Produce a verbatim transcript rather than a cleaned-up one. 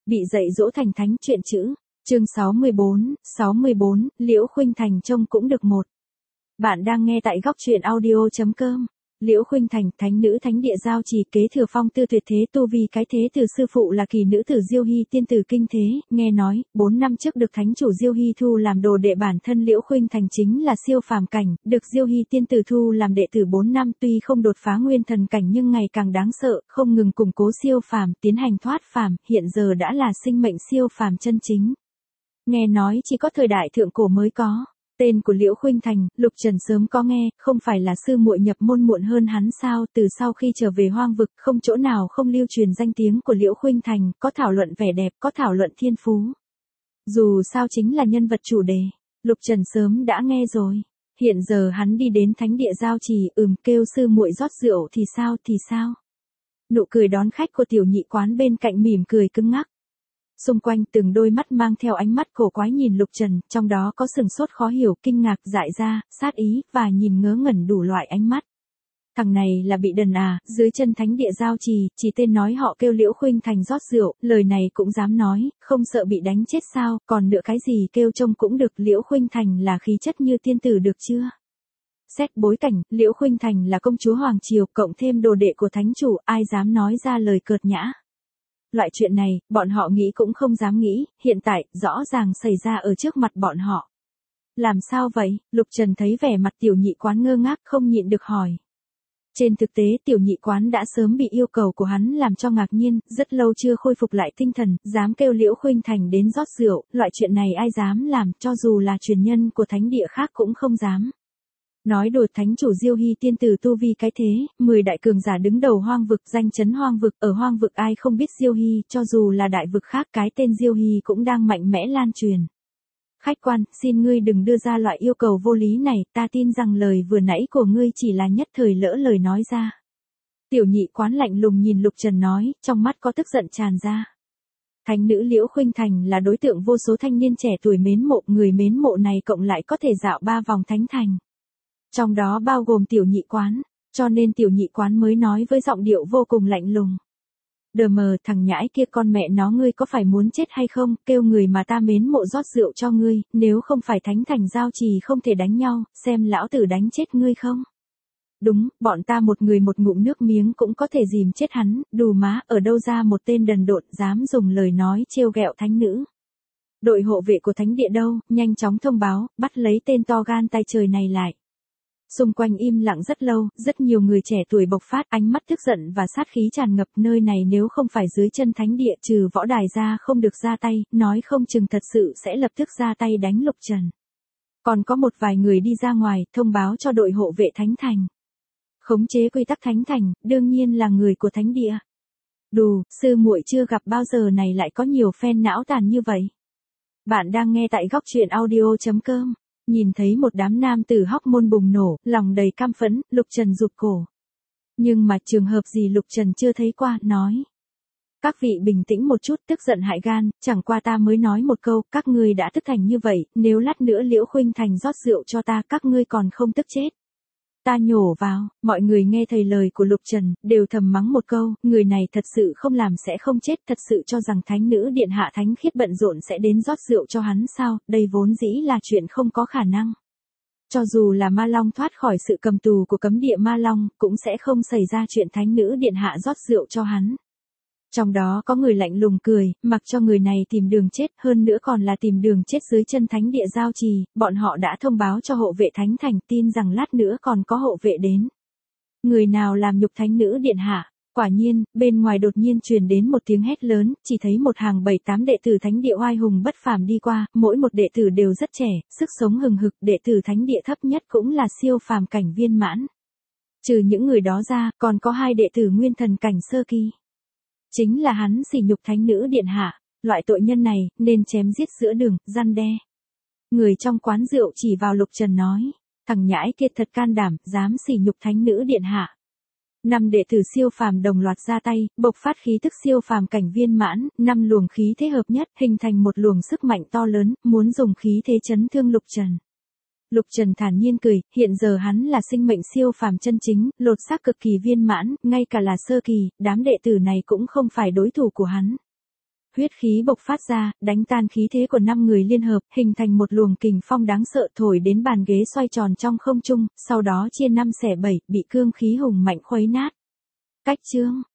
Bị dạy dỗ thành thánh chuyện chữ. Chương sáu mươi bốn, sáu mươi bốn, Liễu Khuynh Thành trông cũng được một. Bạn đang nghe tại góc truyện audio chấm com. Liễu Khuynh Thành, thánh nữ thánh địa giao trì, kế thừa phong tư tuyệt thế tu vi cái thế từ sư phụ là kỳ nữ tử Diêu Hy tiên tử kinh thế, nghe nói, bốn năm trước được thánh chủ Diêu Hy thu làm đồ đệ, bản thân Liễu Khuynh Thành chính là siêu phàm cảnh, được Diêu Hy tiên tử thu làm đệ tử bốn năm, tuy không đột phá nguyên thần cảnh nhưng ngày càng đáng sợ, không ngừng củng cố siêu phàm, tiến hành thoát phàm, hiện giờ đã là sinh mệnh siêu phàm chân chính. Nghe nói chỉ có thời đại thượng cổ mới có. Tên của Liễu Khuynh Thành, Lục Trần sớm có nghe, không phải là sư muội nhập môn muộn hơn hắn sao? Từ sau khi trở về Hoang Vực, không chỗ nào không lưu truyền danh tiếng của Liễu Khuynh Thành, có thảo luận vẻ đẹp, có thảo luận thiên phú. Dù sao chính là nhân vật chủ đề, Lục Trần sớm đã nghe rồi. Hiện giờ hắn đi đến thánh địa giao trì, ừm kêu sư muội rót rượu thì sao thì sao? Nụ cười đón khách của tiểu nhị quán bên cạnh mỉm cười cứng ngắc. Xung quanh từng đôi mắt mang theo ánh mắt cổ quái nhìn Lục Trần, trong đó có sừng sốt khó hiểu, kinh ngạc, dại ra, sát ý, và nhìn ngớ ngẩn đủ loại ánh mắt. Thằng này là bị đần à? Dưới chân thánh địa giao trì, chỉ tên nói họ kêu Liễu Khuynh Thành rót rượu, lời này cũng dám nói, không sợ bị đánh chết sao? Còn nữa cái gì kêu trông cũng được, Liễu Khuynh Thành là khí chất như tiên tử được chưa? Xét bối cảnh, Liễu Khuynh Thành là công chúa hoàng triều, cộng thêm đồ đệ của thánh chủ, ai dám nói ra lời cợt nhã? Loại chuyện này, bọn họ nghĩ cũng không dám nghĩ, hiện tại, rõ ràng xảy ra ở trước mặt bọn họ. Làm sao vậy? Lục Trần thấy vẻ mặt tiểu nhị quán ngơ ngác, không nhịn được hỏi. Trên thực tế tiểu nhị quán đã sớm bị yêu cầu của hắn làm cho ngạc nhiên, rất lâu chưa khôi phục lại tinh thần, dám kêu Liễu Khuynh Thành đến rót rượu, loại chuyện này ai dám làm, cho dù là truyền nhân của thánh địa khác cũng không dám. Nói đùa, thánh chủ Diêu Hy tiên tử tu vi cái thế, mười đại cường giả đứng đầu Hoang Vực, danh chấn Hoang Vực, ở Hoang Vực ai không biết Diêu Hy, cho dù là đại vực khác cái tên Diêu Hy cũng đang mạnh mẽ lan truyền. Khách quan, xin ngươi đừng đưa ra loại yêu cầu vô lý này, ta tin rằng lời vừa nãy của ngươi chỉ là nhất thời lỡ lời nói ra. Tiểu nhị quán lạnh lùng nhìn Lục Trần nói, trong mắt có tức giận tràn ra. Thánh nữ Liễu Khuynh Thành là đối tượng vô số thanh niên trẻ tuổi mến mộ, người mến mộ này cộng lại có thể dạo ba vòng thánh thành. Trong đó bao gồm tiểu nhị quán, cho nên tiểu nhị quán mới nói với giọng điệu vô cùng lạnh lùng. Đờ mờ, thằng nhãi kia con mẹ nó, ngươi có phải muốn chết hay không, kêu người mà ta mến mộ rót rượu cho ngươi, nếu không phải thánh thành giao trì không thể đánh nhau, xem lão tử đánh chết ngươi không. Đúng, bọn ta một người một ngụm nước miếng cũng có thể dìm chết hắn, đù má, ở đâu ra một tên đần độn dám dùng lời nói trêu ghẹo thánh nữ. Đội hộ vệ của thánh địa đâu, nhanh chóng thông báo, bắt lấy tên to gan tay trời này lại. Xung quanh im lặng rất lâu, rất nhiều người trẻ tuổi bộc phát, ánh mắt tức giận và sát khí tràn ngập, nơi này nếu không phải dưới chân thánh địa trừ võ đài ra không được ra tay, nói không chừng thật sự sẽ lập tức ra tay đánh Lục Trần. Còn có một vài người đi ra ngoài, thông báo cho đội hộ vệ thánh thành. Khống chế quy tắc thánh thành, đương nhiên là người của thánh địa. Đù, sư muội chưa gặp bao giờ này lại có nhiều fan não tàn như vậy. Bạn đang nghe tại góc truyện audio chấm com. Nhìn thấy một đám nam tử hóc môn bùng nổ, lòng đầy căm phẫn, Lục Trần rụt cổ. Nhưng mà trường hợp gì Lục Trần chưa thấy qua, nói. Các vị bình tĩnh một chút, tức giận hại gan, chẳng qua ta mới nói một câu, các ngươi đã tức thành như vậy, nếu lát nữa Liễu Khuynh Thành rót rượu cho ta, các ngươi còn không tức chết. Ta nhổ vào, mọi người nghe thầy lời của Lục Trần, đều thầm mắng một câu, người này thật sự không làm sẽ không chết, thật sự cho rằng thánh nữ điện hạ thánh khiết bận rộn sẽ đến rót rượu cho hắn sao, đây vốn dĩ là chuyện không có khả năng. Cho dù là Ma Long thoát khỏi sự cầm tù của cấm địa Ma Long, cũng sẽ không xảy ra chuyện thánh nữ điện hạ rót rượu cho hắn. Trong đó có người lạnh lùng cười, mặc cho người này tìm đường chết, hơn nữa còn là tìm đường chết dưới chân thánh địa giao trì, bọn họ đã thông báo cho hộ vệ thánh thành, tin rằng lát nữa còn có hộ vệ đến. Người nào làm nhục thánh nữ điện hạ? Quả nhiên, bên ngoài đột nhiên truyền đến một tiếng hét lớn, chỉ thấy một hàng bảy tám đệ tử thánh địa oai hùng bất phàm đi qua, mỗi một đệ tử đều rất trẻ, sức sống hừng hực, đệ tử thánh địa thấp nhất cũng là siêu phàm cảnh viên mãn. Trừ những người đó ra, còn có hai đệ tử nguyên thần cảnh sơ kỳ. Chính là hắn sỉ nhục thánh nữ điện hạ, loại tội nhân này, nên chém giết giữa đường, răn đe. Người trong quán rượu chỉ vào Lục Trần nói, thằng nhãi kia thật can đảm, dám sỉ nhục thánh nữ điện hạ. Năm đệ tử siêu phàm đồng loạt ra tay, bộc phát khí tức siêu phàm cảnh viên mãn, năm luồng khí thế hợp nhất, hình thành một luồng sức mạnh to lớn, muốn dùng khí thế chấn thương Lục Trần. Lục Trần thản nhiên cười, hiện giờ hắn là sinh mệnh siêu phàm chân chính, lột xác cực kỳ viên mãn, ngay cả là sơ kỳ, đám đệ tử này cũng không phải đối thủ của hắn. huyết khí bộc phát ra, đánh tan khí thế của năm người liên hợp, hình thành một luồng kình phong đáng sợ thổi đến bàn ghế xoay tròn trong không trung, sau đó chia năm xẻ bảy, bị cương khí hùng mạnh khuấy nát. Cách chương